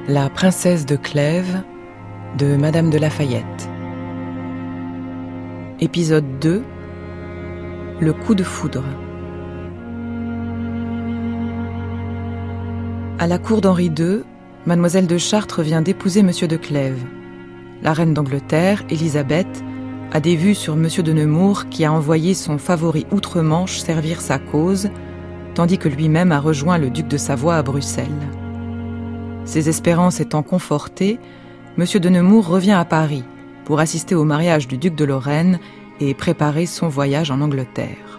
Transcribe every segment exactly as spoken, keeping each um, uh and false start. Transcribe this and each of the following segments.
La princesse de Clèves de Madame de Lafayette. Épisode deux. Le coup de foudre. À la cour d'Henri deux, Mademoiselle de Chartres vient d'épouser Monsieur de Clèves. La reine d'Angleterre, Élisabeth, a des vues sur Monsieur de Nemours qui a envoyé son favori outre-Manche servir sa cause, tandis que lui-même a rejoint le duc de Savoie à Bruxelles. Ses espérances étant confortées, Monsieur de Nemours revient à Paris pour assister au mariage du duc de Lorraine et préparer son voyage en Angleterre.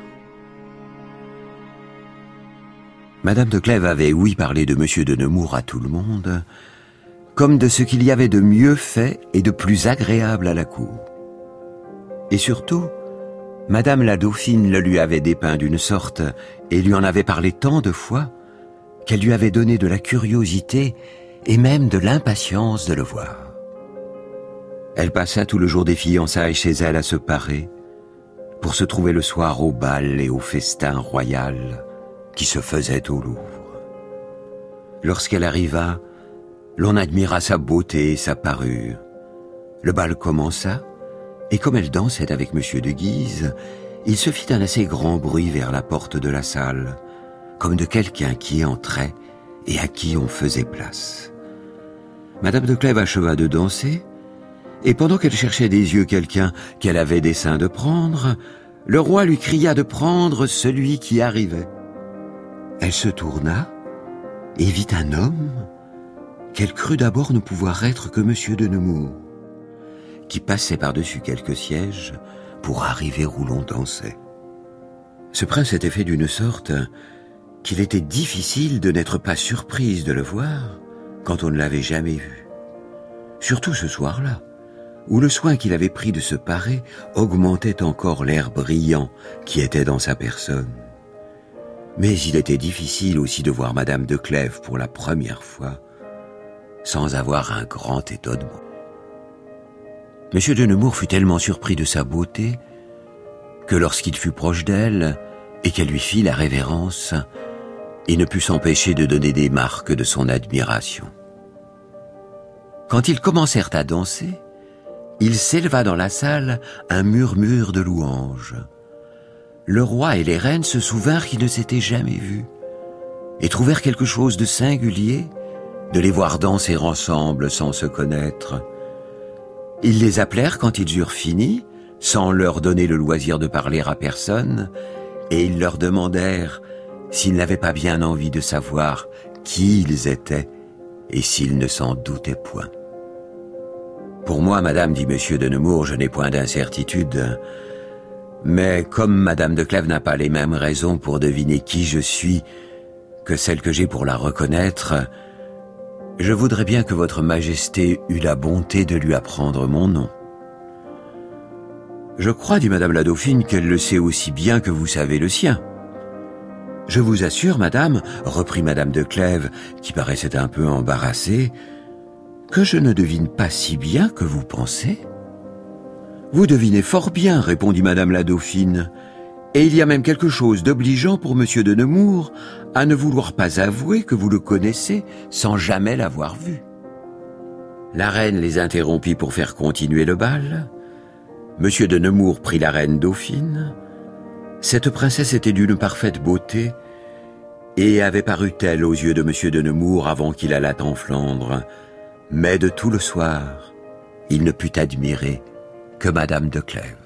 Madame de Clèves avait ouï parler de Monsieur de Nemours à tout le monde, comme de ce qu'il y avait de mieux fait et de plus agréable à la cour. Et surtout, Madame la Dauphine le lui avait dépeint d'une sorte et lui en avait parlé tant de fois qu'elle lui avait donné de la curiosité et même de l'impatience de le voir. Elle passa tout le jour des fiançailles chez elle à se parer, pour se trouver le soir au bal et au festin royal qui se faisait au Louvre. Lorsqu'elle arriva, l'on admira sa beauté et sa parure. Le bal commença, et comme elle dansait avec Monsieur de Guise, il se fit un assez grand bruit vers la porte de la salle, comme de quelqu'un qui entrait et à qui on faisait place. Madame de Clèves acheva de danser, et pendant qu'elle cherchait des yeux quelqu'un qu'elle avait dessein de prendre, le roi lui cria de prendre celui qui arrivait. Elle se tourna et vit un homme qu'elle crut d'abord ne pouvoir être que Monsieur de Nemours, qui passait par-dessus quelques sièges pour arriver où l'on dansait. Ce prince était fait d'une sorte qu'il était difficile de n'être pas surprise de le voir quand on ne l'avait jamais vu. Surtout ce soir-là, où le soin qu'il avait pris de se parer augmentait encore l'air brillant qui était dans sa personne. Mais il était difficile aussi de voir Madame de Clèves pour la première fois, sans avoir un grand étonnement. Monsieur de Nemours fut tellement surpris de sa beauté que lorsqu'il fut proche d'elle et qu'elle lui fit la révérence, il ne put s'empêcher de donner des marques de son admiration. Quand ils commencèrent à danser, il s'éleva dans la salle un murmure de louanges. Le roi et les reines se souvinrent qu'ils ne s'étaient jamais vus et trouvèrent quelque chose de singulier de les voir danser ensemble sans se connaître. Ils les appelèrent quand ils eurent fini, sans leur donner le loisir de parler à personne, et ils leur demandèrent s'ils n'avaient pas bien envie de savoir qui ils étaient et s'ils ne s'en doutaient point. Pour moi, madame, dit Monsieur de Nemours, je n'ai point d'incertitude. Mais comme Madame de Clèves n'a pas les mêmes raisons pour deviner qui je suis que celles que j'ai pour la reconnaître, je voudrais bien que votre majesté eût la bonté de lui apprendre mon nom. Je crois, dit Madame la Dauphine, qu'elle le sait aussi bien que vous savez le sien. Je vous assure, madame, reprit Madame de Clèves, qui paraissait un peu embarrassée, que je ne devine pas si bien que vous pensez. Vous devinez fort bien, répondit Madame la Dauphine, et il y a même quelque chose d'obligeant pour Monsieur de Nemours à ne vouloir pas avouer que vous le connaissez sans jamais l'avoir vu. La reine les interrompit pour faire continuer le bal. Monsieur de Nemours prit la reine Dauphine. Cette princesse était d'une parfaite beauté et avait paru telle aux yeux de Monsieur de Nemours avant qu'il allât en Flandre. Mais de tout le soir, il ne put admirer que Madame de Clèves.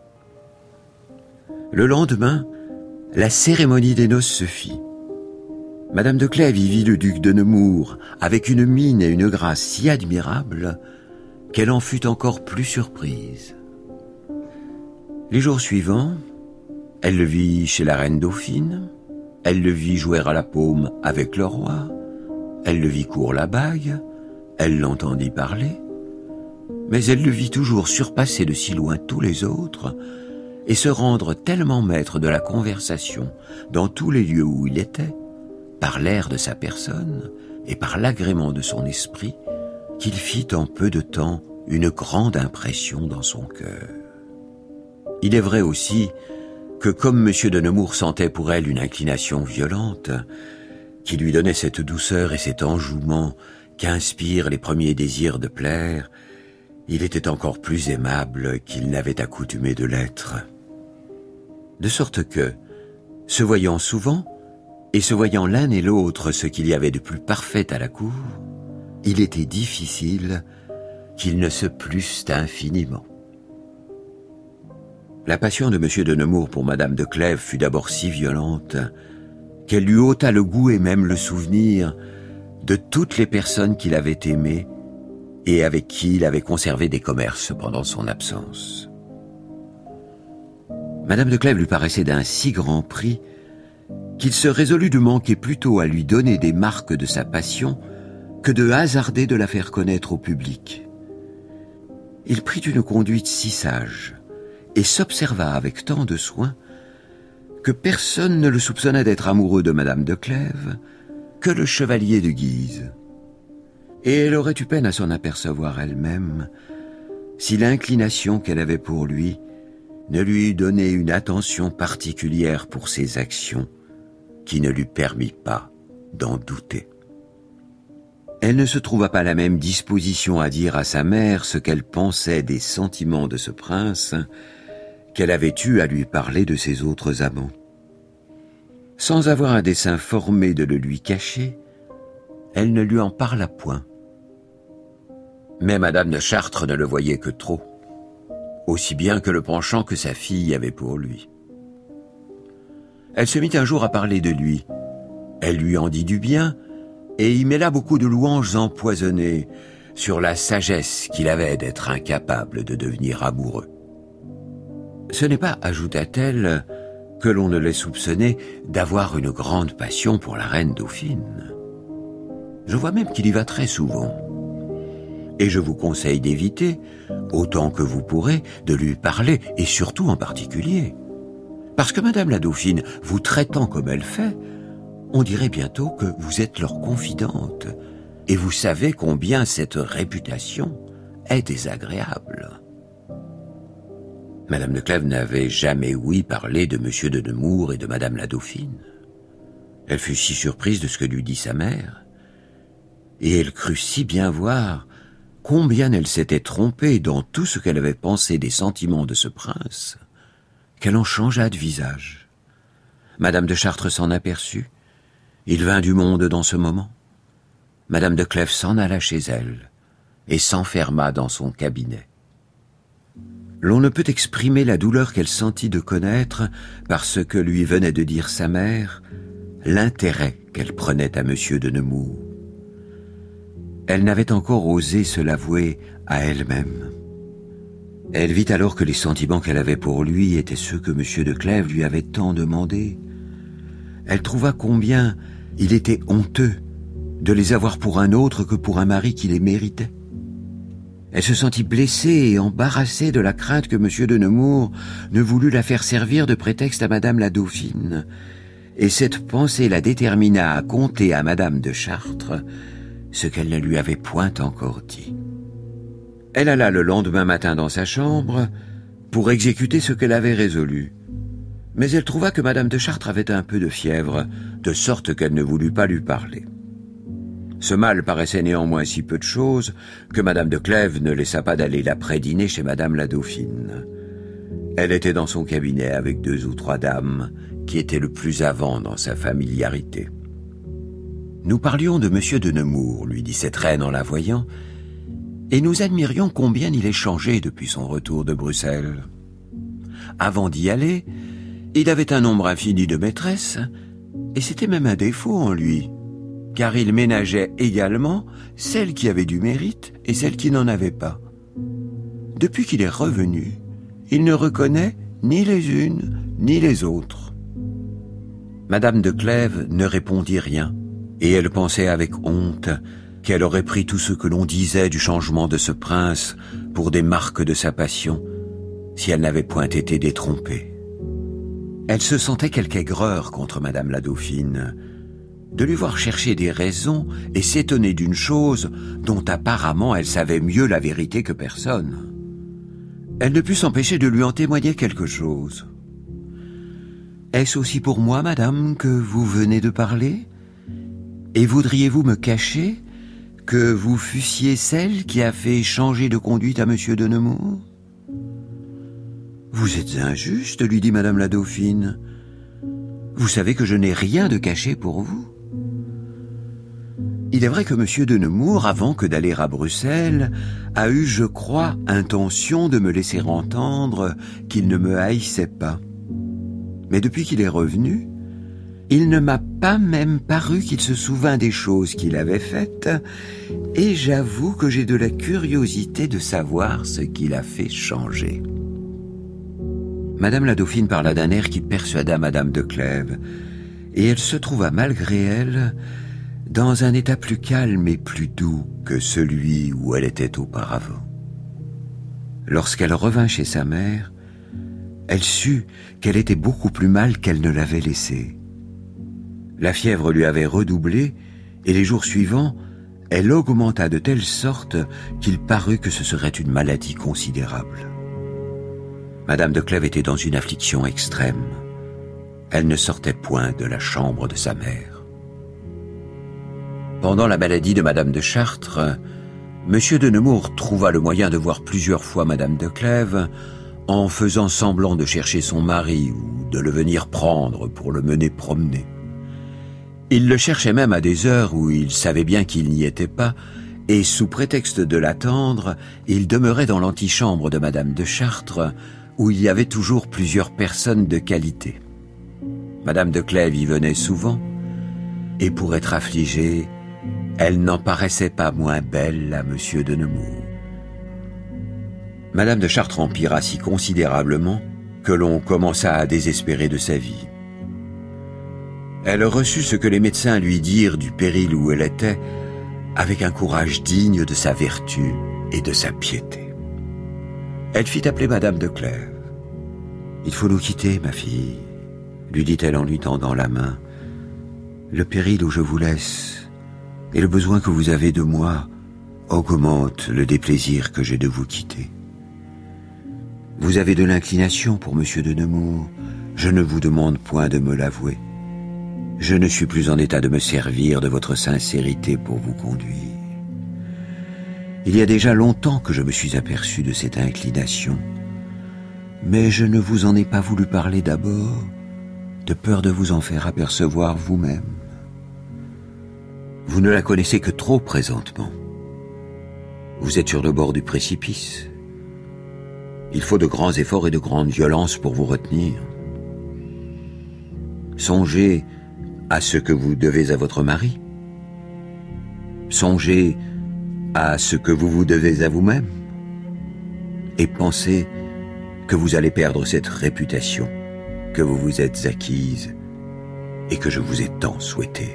Le lendemain, la cérémonie des noces se fit. Madame de Clèves y vit le duc de Nemours avec une mine et une grâce si admirables qu'elle en fut encore plus surprise. Les jours suivants, elle le vit chez la reine Dauphine, elle le vit jouer à la paume avec le roi, elle le vit courre la bague, elle l'entendit parler, mais elle le vit toujours surpasser de si loin tous les autres et se rendre tellement maître de la conversation dans tous les lieux où il était, par l'air de sa personne et par l'agrément de son esprit, qu'il fit en peu de temps une grande impression dans son cœur. Il est vrai aussi que comme Monsieur de Nemours sentait pour elle une inclination violente, qui lui donnait cette douceur et cet enjouement qu'inspirent les premiers désirs de plaire, il était encore plus aimable qu'il n'avait accoutumé de l'être. De sorte que, se voyant souvent, et se voyant l'un et l'autre ce qu'il y avait de plus parfait à la cour, il était difficile qu'ils ne se plussent infiniment. La passion de M. de Nemours pour Madame de Clèves fut d'abord si violente qu'elle lui ôta le goût et même le souvenir de toutes les personnes qu'il avait aimées et avec qui il avait conservé des commerces pendant son absence. Madame de Clèves lui paraissait d'un si grand prix qu'il se résolut de manquer plutôt à lui donner des marques de sa passion que de hasarder de la faire connaître au public. Il prit une conduite si sage et s'observa avec tant de soin que personne ne le soupçonna d'être amoureux de Madame de Clèves que le chevalier de Guise. Et elle aurait eu peine à s'en apercevoir elle-même si l'inclination qu'elle avait pour lui ne lui eût donné une attention particulière pour ses actions qui ne lui permit pas d'en douter. Elle ne se trouva pas la même disposition à dire à sa mère ce qu'elle pensait des sentiments de ce prince qu'elle avait eu à lui parler de ses autres amants. Sans avoir un dessein formé de le lui cacher, elle ne lui en parla point. Mais Madame de Chartres ne le voyait que trop, aussi bien que le penchant que sa fille avait pour lui. Elle se mit un jour à parler de lui. Elle lui en dit du bien, et y mêla beaucoup de louanges empoisonnées sur la sagesse qu'il avait d'être incapable de devenir amoureux. Ce n'est pas, ajouta-t-elle, que l'on ne l'ait soupçonné d'avoir une grande passion pour la reine Dauphine. Je vois même qu'il y va très souvent. Et je vous conseille d'éviter, autant que vous pourrez, de lui parler, et surtout en particulier. Parce que Madame la Dauphine, vous traitant comme elle fait, on dirait bientôt que vous êtes leur confidente, et vous savez combien cette réputation est désagréable. Madame de Clèves n'avait jamais ouï parler de Monsieur de Nemours et de Madame la Dauphine. Elle fut si surprise de ce que lui dit sa mère, et elle crut si bien voir combien elle s'était trompée dans tout ce qu'elle avait pensé des sentiments de ce prince, qu'elle en changea de visage. Madame de Chartres s'en aperçut. Il vint du monde dans ce moment. Madame de Clèves s'en alla chez elle et s'enferma dans son cabinet. L'on ne peut exprimer la douleur qu'elle sentit de connaître, par ce que lui venait de dire sa mère, l'intérêt qu'elle prenait à Monsieur de Nemours. Elle n'avait encore osé se l'avouer à elle-même. Elle vit alors que les sentiments qu'elle avait pour lui étaient ceux que Monsieur de Clèves lui avait tant demandés. Elle trouva combien il était honteux de les avoir pour un autre que pour un mari qui les méritait. Elle se sentit blessée et embarrassée de la crainte que Monsieur de Nemours ne voulût la faire servir de prétexte à Madame la Dauphine, et cette pensée la détermina à conter à Madame de Chartres ce qu'elle ne lui avait point encore dit. Elle alla le lendemain matin dans sa chambre pour exécuter ce qu'elle avait résolu. Mais elle trouva que Madame de Chartres avait un peu de fièvre, de sorte qu'elle ne voulut pas lui parler. Ce mal paraissait néanmoins si peu de chose que Madame de Clèves ne laissa pas d'aller l'après-dîner chez Madame la Dauphine. Elle était dans son cabinet avec deux ou trois dames qui étaient le plus avant dans sa familiarité. « Nous parlions de Monsieur de Nemours, lui dit cette reine en la voyant, et nous admirions combien il est changé depuis son retour de Bruxelles. Avant d'y aller, il avait un nombre infini de maîtresses, et c'était même un défaut en lui, car il ménageait également celles qui avaient du mérite et celles qui n'en avaient pas. Depuis qu'il est revenu, il ne reconnaît ni les unes ni les autres. » Madame de Clèves ne répondit rien, et elle pensait avec honte qu'elle aurait pris tout ce que l'on disait du changement de ce prince pour des marques de sa passion, si elle n'avait point été détrompée. Elle se sentait quelque aigreur contre Madame la Dauphine, de lui voir chercher des raisons et s'étonner d'une chose dont apparemment elle savait mieux la vérité que personne. Elle ne put s'empêcher de lui en témoigner quelque chose. « Est-ce aussi pour moi, madame, que vous venez de parler ? Et voudriez-vous me cacher que vous fussiez celle qui a fait changer de conduite à Monsieur de Nemours? Vous êtes injuste, lui dit Madame la Dauphine. Vous savez que je n'ai rien de caché pour vous. Il est vrai que Monsieur de Nemours, avant que d'aller à Bruxelles, a eu, je crois, intention de me laisser entendre qu'il ne me haïssait pas. Mais depuis qu'il est revenu, il ne m'a pas même paru qu'il se souvint des choses qu'il avait faites, et j'avoue que j'ai de la curiosité de savoir ce qui l'a fait changer. Madame la Dauphine parla d'un air qui persuada Madame de Clèves, et elle se trouva malgré elle dans un état plus calme et plus doux que celui où elle était auparavant. Lorsqu'elle revint chez sa mère, elle sut qu'elle était beaucoup plus mal qu'elle ne l'avait laissée. La fièvre lui avait redoublé, et les jours suivants, elle augmenta de telle sorte qu'il parut que ce serait une maladie considérable. Madame de Clèves était dans une affliction extrême. Elle ne sortait point de la chambre de sa mère. Pendant la maladie de Madame de Chartres, Monsieur de Nemours trouva le moyen de voir plusieurs fois Madame de Clèves en faisant semblant de chercher son mari ou de le venir prendre pour le mener promener. Il le cherchait même à des heures où il savait bien qu'il n'y était pas, et sous prétexte de l'attendre, il demeurait dans l'antichambre de Madame de Chartres, où il y avait toujours plusieurs personnes de qualité. Madame de Clèves y venait souvent, et pour être affligée, elle n'en paraissait pas moins belle à Monsieur de Nemours. Madame de Chartres empira si considérablement que l'on commença à désespérer de sa vie. Elle reçut ce que les médecins lui dirent du péril où elle était, avec un courage digne de sa vertu et de sa piété. Elle fit appeler Madame de Clèves. « Il faut nous quitter, ma fille, » lui dit-elle en lui tendant la main. « Le péril où je vous laisse et le besoin que vous avez de moi augmente le déplaisir que j'ai de vous quitter. Vous avez de l'inclination pour Monsieur de Nemours, je ne vous demande point de me l'avouer. Je ne suis plus en état de me servir de votre sincérité pour vous conduire. Il y a déjà longtemps que je me suis aperçu de cette inclination, mais je ne vous en ai pas voulu parler d'abord, de peur de vous en faire apercevoir vous-même. Vous ne la connaissez que trop présentement. Vous êtes sur le bord du précipice. Il faut de grands efforts et de grandes violences pour vous retenir. Songez à ce que vous devez à votre mari. Songez à ce que vous vous devez à vous-même. Et pensez que vous allez perdre cette réputation que vous vous êtes acquise et que je vous ai tant souhaitée.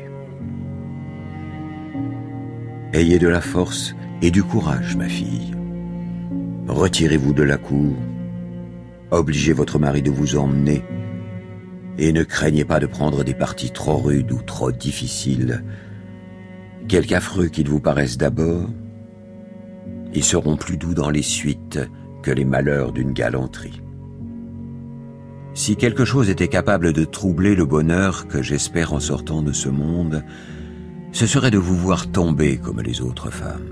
Ayez de la force et du courage, ma fille. Retirez-vous de la cour, obligez votre mari de vous emmener, et ne craignez pas de prendre des partis trop rudes ou trop difficiles. Quelque affreux qu'ils vous paraissent d'abord, ils seront plus doux dans les suites que les malheurs d'une galanterie. Si quelque chose était capable de troubler le bonheur que j'espère en sortant de ce monde, ce serait de vous voir tomber comme les autres femmes.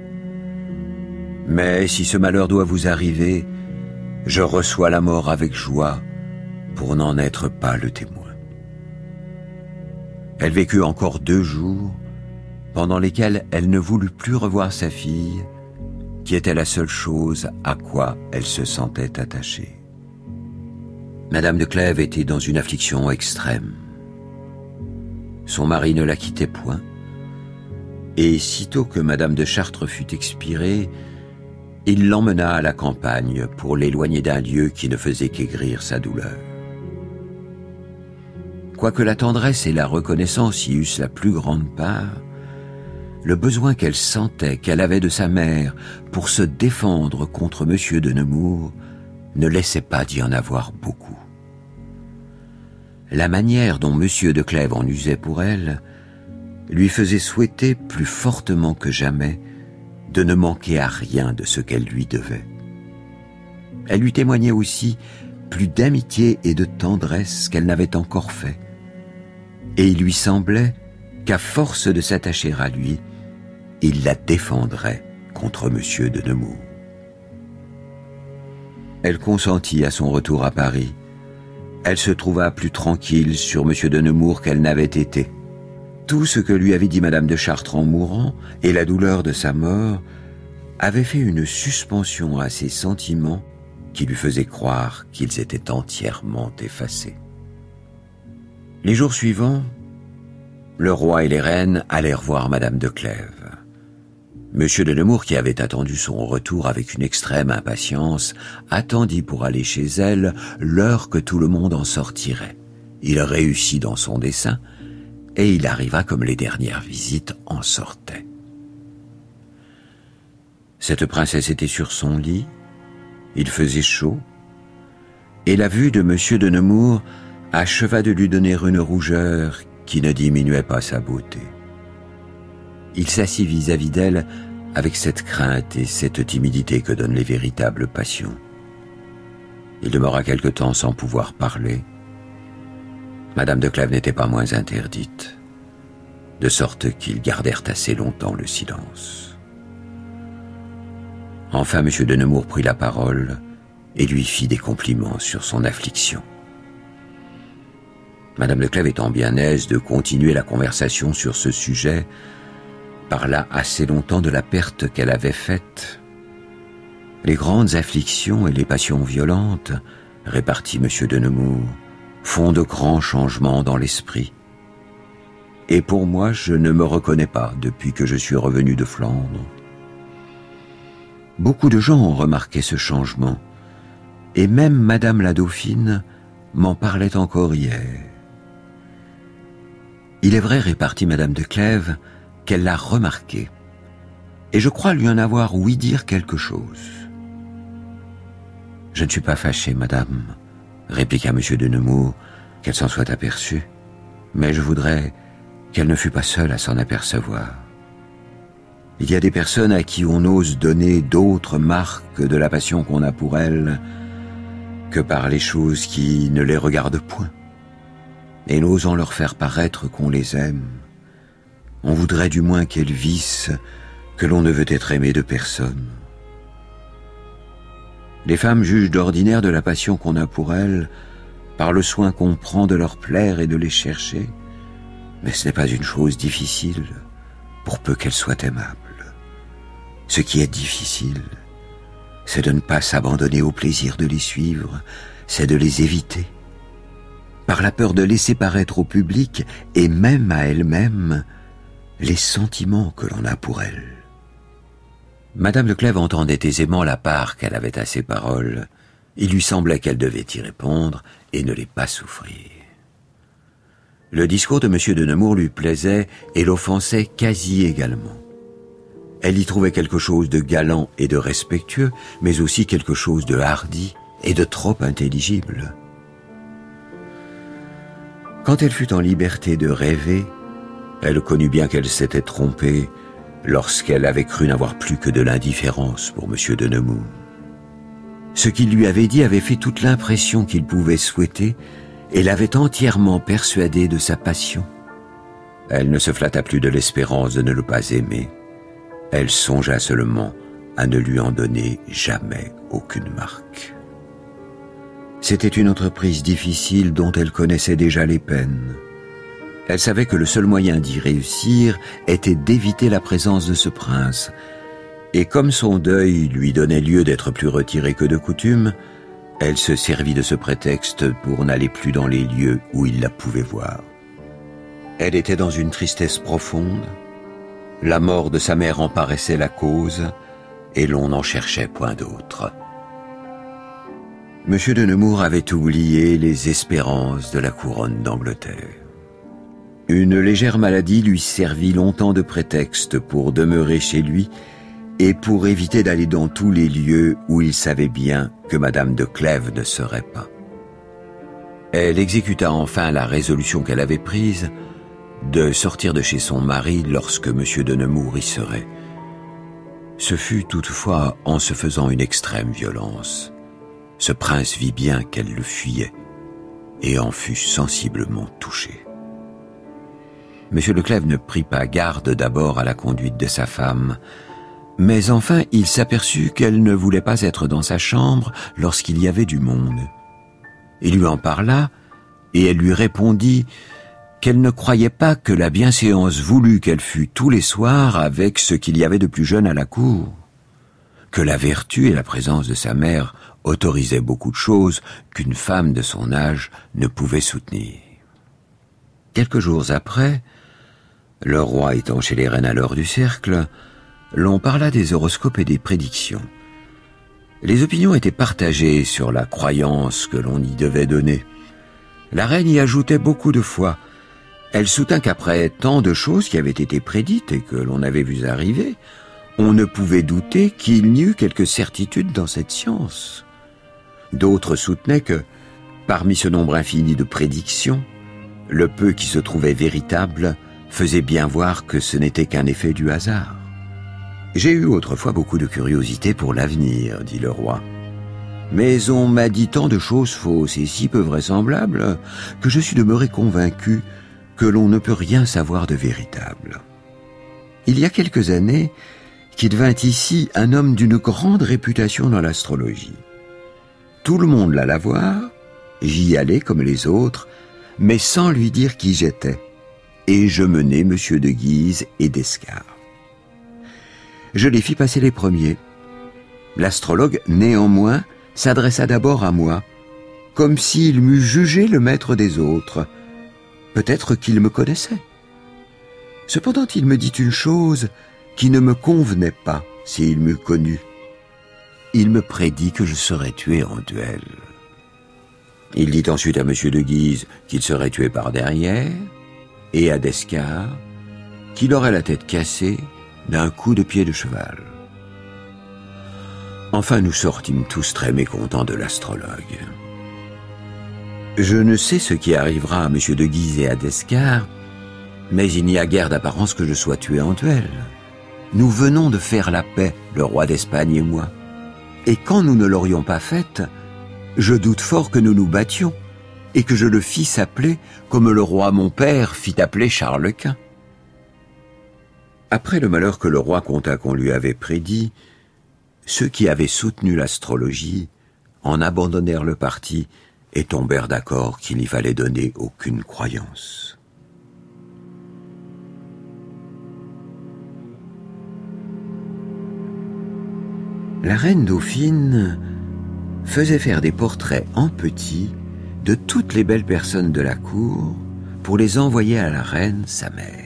Mais si ce malheur doit vous arriver, je reçois la mort avec joie pour n'en être pas le témoin. Elle vécut encore deux jours, pendant lesquels elle ne voulut plus revoir sa fille, qui était la seule chose à quoi elle se sentait attachée. Madame de Clèves était dans une affliction extrême. Son mari ne la quittait point, et sitôt que Madame de Chartres fut expirée, il l'emmena à la campagne pour l'éloigner d'un lieu qui ne faisait qu'aigrir sa douleur. Quoique la tendresse et la reconnaissance y eussent la plus grande part, le besoin qu'elle sentait, qu'elle avait de sa mère pour se défendre contre Monsieur de Nemours ne laissait pas d'y en avoir beaucoup. La manière dont Monsieur de Clèves en usait pour elle lui faisait souhaiter plus fortement que jamais de ne manquer à rien de ce qu'elle lui devait. Elle lui témoignait aussi plus d'amitié et de tendresse qu'elle n'avait encore fait, et il lui semblait qu'à force de s'attacher à lui, il la défendrait contre Monsieur de Nemours. Elle consentit à son retour à Paris. Elle se trouva plus tranquille sur Monsieur de Nemours qu'elle n'avait été. Tout ce que lui avait dit Madame de Chartres en mourant et la douleur de sa mort avait fait une suspension à ses sentiments qui lui faisait croire qu'ils étaient entièrement effacés. Les jours suivants, le roi et les reines allèrent voir Madame de Clèves. Monsieur de Nemours, qui avait attendu son retour avec une extrême impatience, attendit pour aller chez elle l'heure que tout le monde en sortirait. Il réussit dans son dessein, et il arriva comme les dernières visites en sortaient. Cette princesse était sur son lit, il faisait chaud, et la vue de Monsieur de Nemours acheva de lui donner une rougeur qui ne diminuait pas sa beauté. Il s'assit vis-à-vis d'elle avec cette crainte et cette timidité que donnent les véritables passions. Il demeura quelque temps sans pouvoir parler. Madame de Clèves n'était pas moins interdite, de sorte qu'ils gardèrent assez longtemps le silence. Enfin, Monsieur de Nemours prit la parole et lui fit des compliments sur son affliction. Madame de Clèves étant bien aise de continuer la conversation sur ce sujet, parla assez longtemps de la perte qu'elle avait faite. Les grandes afflictions et les passions violentes, répartit Monsieur de Nemours, font de grands changements dans l'esprit. Et pour moi, je ne me reconnais pas depuis que je suis revenu de Flandre. Beaucoup de gens ont remarqué ce changement, et même Madame la Dauphine m'en parlait encore hier. Il est vrai, répartit Madame de Clèves, qu'elle l'a remarqué, et je crois lui en avoir ouï dire quelque chose. Je ne suis pas fâché, madame, répliqua Monsieur de Nemours, qu'elle s'en soit aperçue, mais je voudrais qu'elle ne fût pas seule à s'en apercevoir. Il y a des personnes à qui on ose donner d'autres marques de la passion qu'on a pour elles que par les choses qui ne les regardent point, et n'osant leur faire paraître qu'on les aime, on voudrait du moins qu'elles vissent que l'on ne veut être aimé de personne. Les femmes jugent d'ordinaire de la passion qu'on a pour elles par le soin qu'on prend de leur plaire et de les chercher, mais ce n'est pas une chose difficile, pour peu qu'elles soient aimables. Ce qui est difficile, c'est de ne pas s'abandonner au plaisir de les suivre, c'est de les éviter. Par la peur de laisser paraître au public, et même à elles-mêmes, les sentiments que l'on a pour elles. Madame de Clèves entendait aisément la part qu'elle avait à ces paroles. Il lui semblait qu'elle devait y répondre et ne les pas souffrir. Le discours de Monsieur de Nemours lui plaisait et l'offensait quasi également. Elle y trouvait quelque chose de galant et de respectueux, mais aussi quelque chose de hardi et de trop intelligible. Quand elle fut en liberté de rêver, elle connut bien qu'elle s'était trompée lorsqu'elle avait cru n'avoir plus que de l'indifférence pour Monsieur de Nemours. Ce qu'il lui avait dit avait fait toute l'impression qu'il pouvait souhaiter et l'avait entièrement persuadée de sa passion. Elle ne se flatta plus de l'espérance de ne le pas aimer. Elle songea seulement à ne lui en donner jamais aucune marque. C'était une entreprise difficile dont elle connaissait déjà les peines. Elle savait que le seul moyen d'y réussir était d'éviter la présence de ce prince, et comme son deuil lui donnait lieu d'être plus retirée que de coutume, elle se servit de ce prétexte pour n'aller plus dans les lieux où il la pouvait voir. Elle était dans une tristesse profonde, la mort de sa mère en paraissait la cause, et l'on n'en cherchait point d'autre. Monsieur de Nemours avait oublié les espérances de la couronne d'Angleterre. Une légère maladie lui servit longtemps de prétexte pour demeurer chez lui et pour éviter d'aller dans tous les lieux où il savait bien que Madame de Clèves ne serait pas. Elle exécuta enfin la résolution qu'elle avait prise de sortir de chez son mari lorsque Monsieur de Nemours y serait. Ce fut toutefois en se faisant une extrême violence. Ce prince vit bien qu'elle le fuyait et en fut sensiblement touché. Monsieur de Clèves ne prit pas garde d'abord à la conduite de sa femme, mais enfin il s'aperçut qu'elle ne voulait pas être dans sa chambre lorsqu'il y avait du monde. Il lui en parla, et elle lui répondit qu'elle ne croyait pas que la bienséance voulût qu'elle fût tous les soirs avec ce qu'il y avait de plus jeune à la cour, que la vertu et la présence de sa mère autorisaient beaucoup de choses qu'une femme de son âge ne pouvait soutenir. Quelques jours après, le roi étant chez les reines à l'heure du cercle, l'on parla des horoscopes et des prédictions. Les opinions étaient partagées sur la croyance que l'on y devait donner. La reine y ajoutait beaucoup de foi. Elle soutint qu'après tant de choses qui avaient été prédites et que l'on avait vues arriver, on ne pouvait douter qu'il n'y eût quelque certitude dans cette science. D'autres soutenaient que, parmi ce nombre infini de prédictions, le peu qui se trouvait véritable faisait bien voir que ce n'était qu'un effet du hasard. J'ai eu autrefois beaucoup de curiosité pour l'avenir, dit le roi. Mais on m'a dit tant de choses fausses et si peu vraisemblables que je suis demeuré convaincu que l'on ne peut rien savoir de véritable. Il y a quelques années qu'il vint ici un homme d'une grande réputation dans l'astrologie. Tout le monde l'alla voir, j'y allais comme les autres, mais sans lui dire qui j'étais, et je menai Monsieur de Guise et d'Escars. Je les fis passer les premiers. L'astrologue, néanmoins, s'adressa d'abord à moi, comme s'il m'eût jugé le maître des autres. Peut-être qu'il me connaissait. Cependant, il me dit une chose qui ne me convenait pas s'il m'eût connu. Il me prédit que je serais tué en duel. Il dit ensuite à Monsieur de Guise qu'il serait tué par derrière, et à d'Escars qu'il aurait la tête cassée d'un coup de pied de cheval. Enfin, nous sortîmes tous très mécontents de l'astrologue. Je ne sais ce qui arrivera à Monsieur de Guise et à d'Escars, mais il n'y a guère d'apparence que je sois tué en duel. Nous venons de faire la paix, le roi d'Espagne et moi. Et quand nous ne l'aurions pas faite, je doute fort que nous nous battions, et que je le fisse appeler comme le roi mon père fit appeler Charles Quint. Après le malheur que le roi conta qu'on lui avait prédit, ceux qui avaient soutenu l'astrologie en abandonnèrent le parti et tombèrent d'accord qu'il n'y fallait donner aucune croyance. La reine Dauphine faisait faire des portraits en petit de toutes les belles personnes de la cour pour les envoyer à la reine, sa mère.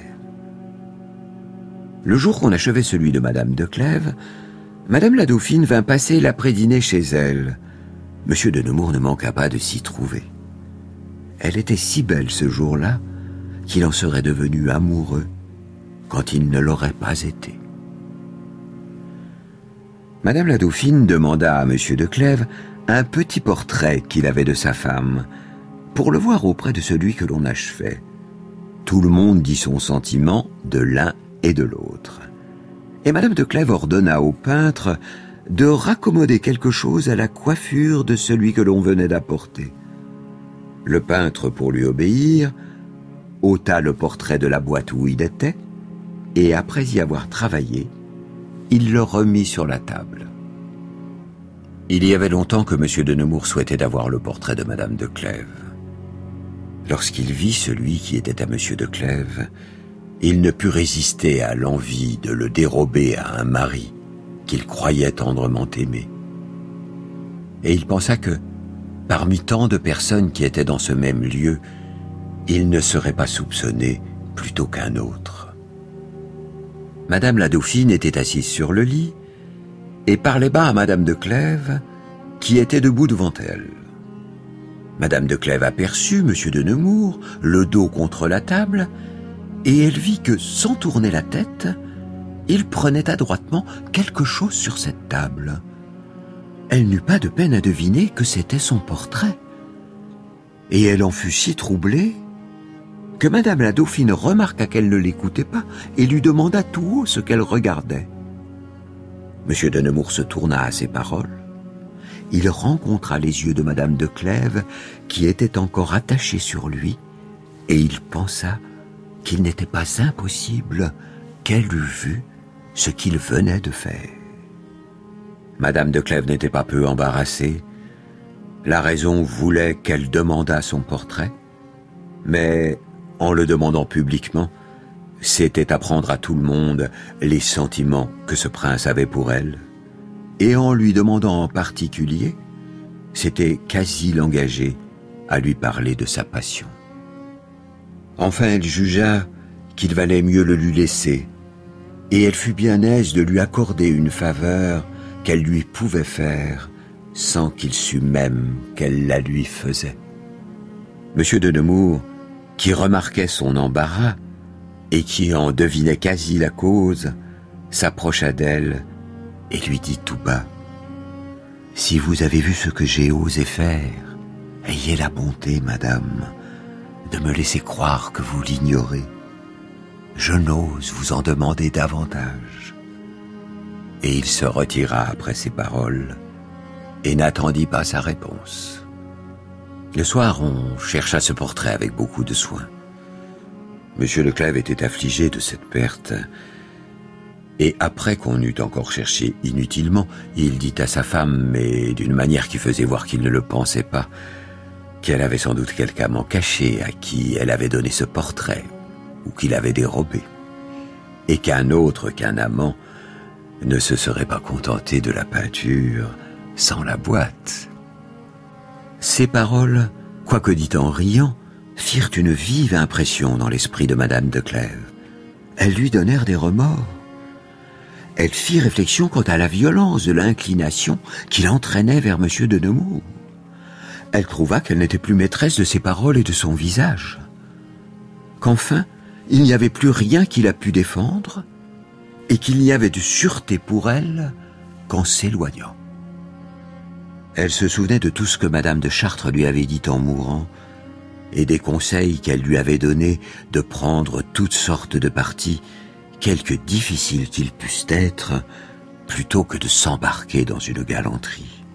Le jour qu'on achevait celui de Madame de Clèves, Madame la Dauphine vint passer l'après-dîner chez elle. Monsieur de Nemours ne manqua pas de s'y trouver. Elle était si belle ce jour-là qu'il en serait devenu amoureux quand il ne l'aurait pas été. Madame la Dauphine demanda à Monsieur de Clèves un petit portrait qu'il avait de sa femme, pour le voir auprès de celui que l'on achevait. Tout le monde dit son sentiment de l'un et de l'autre. Et Madame de Clèves ordonna au peintre de raccommoder quelque chose à la coiffure de celui que l'on venait d'apporter. Le peintre, pour lui obéir, ôta le portrait de la boîte où il était, et après y avoir travaillé, il le remit sur la table. Il y avait longtemps que Monsieur de Nemours souhaitait avoir le portrait de Madame de Clèves. Lorsqu'il vit celui qui était à Monsieur de Clèves, il ne put résister à l'envie de le dérober à un mari qu'il croyait tendrement aimer. Et il pensa que, parmi tant de personnes qui étaient dans ce même lieu, il ne serait pas soupçonné plutôt qu'un autre. Madame la Dauphine était assise sur le lit et parlait bas à Madame de Clèves, qui était debout devant elle. Madame de Clèves aperçut Monsieur de Nemours, le dos contre la table, et elle vit que, sans tourner la tête, il prenait adroitement quelque chose sur cette table. Elle n'eut pas de peine à deviner que c'était son portrait. Et elle en fut si troublée que Madame la Dauphine remarqua qu'elle ne l'écoutait pas et lui demanda tout haut ce qu'elle regardait. Monsieur de Nemours se tourna à ces paroles. Il rencontra les yeux de Madame de Clèves qui étaient encore attachés sur lui et il pensa qu'il n'était pas impossible qu'elle eût vu ce qu'il venait de faire. Madame de Clèves n'était pas peu embarrassée. La raison voulait qu'elle demandât son portrait, mais en le demandant publiquement, c'était apprendre à tout le monde les sentiments que ce prince avait pour elle, et en lui demandant en particulier, c'était quasi l'engager à lui parler de sa passion. Enfin, elle jugea qu'il valait mieux le lui laisser, et elle fut bien aise de lui accorder une faveur qu'elle lui pouvait faire sans qu'il sût même qu'elle la lui faisait. Monsieur de Nemours, qui remarquait son embarras et qui en devinait quasi la cause, s'approcha d'elle et lui dit tout bas: « Si vous avez vu ce que j'ai osé faire, ayez la bonté, madame, de me laisser croire que vous l'ignorez. Je n'ose vous en demander davantage. » Et il se retira après ces paroles et n'attendit pas sa réponse. Le soir, on chercha ce portrait avec beaucoup de soin. Monsieur de Clèves était affligé de cette perte, et après qu'on eut encore cherché inutilement, il dit à sa femme, mais d'une manière qui faisait voir qu'il ne le pensait pas, qu'elle avait sans doute quelque amant caché à qui elle avait donné ce portrait, ou qu'il avait dérobé, et qu'un autre qu'un amant ne se serait pas contenté de la peinture sans la boîte. Ces paroles, quoique dites en riant, firent une vive impression dans l'esprit de Madame de Clèves. Elles lui donnèrent des remords. Elle fit réflexion quant à la violence de l'inclination qui l'entraînait vers Monsieur de Nemours. Elle trouva qu'elle n'était plus maîtresse de ses paroles et de son visage, qu'enfin, il n'y avait plus rien qui la pût défendre, et qu'il n'y avait de sûreté pour elle qu'en s'éloignant. Elle se souvenait de tout ce que Madame de Chartres lui avait dit en mourant, et des conseils qu'elle lui avait donnés de prendre toutes sortes de partis, quelque difficiles qu'ils pussent être, plutôt que de s'embarquer dans une galanterie.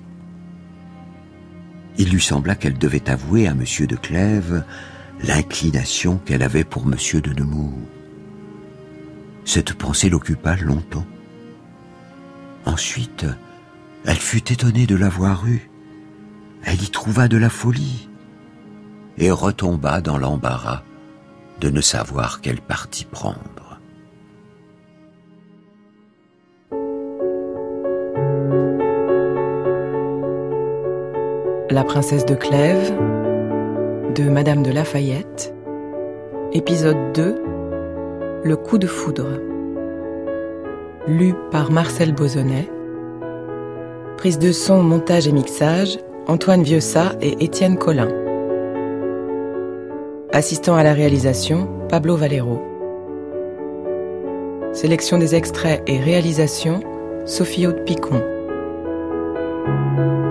Il lui sembla qu'elle devait avouer à Monsieur de Clèves l'inclination qu'elle avait pour Monsieur de Nemours. Cette pensée l'occupa longtemps. Ensuite, elle fut étonnée de l'avoir eue. Elle y trouva de la folie et retomba dans l'embarras de ne savoir quel parti prendre. La princesse de Clèves de Madame de Lafayette, épisode deux, Le coup de foudre. Lu par Marcel Bozonnet. Prise de son, montage et mixage, Antoine Vieussat et Étienne Collin. Assistant à la réalisation, Pablo Valero. Sélection des extraits et réalisation, Sophie Aude-Picon.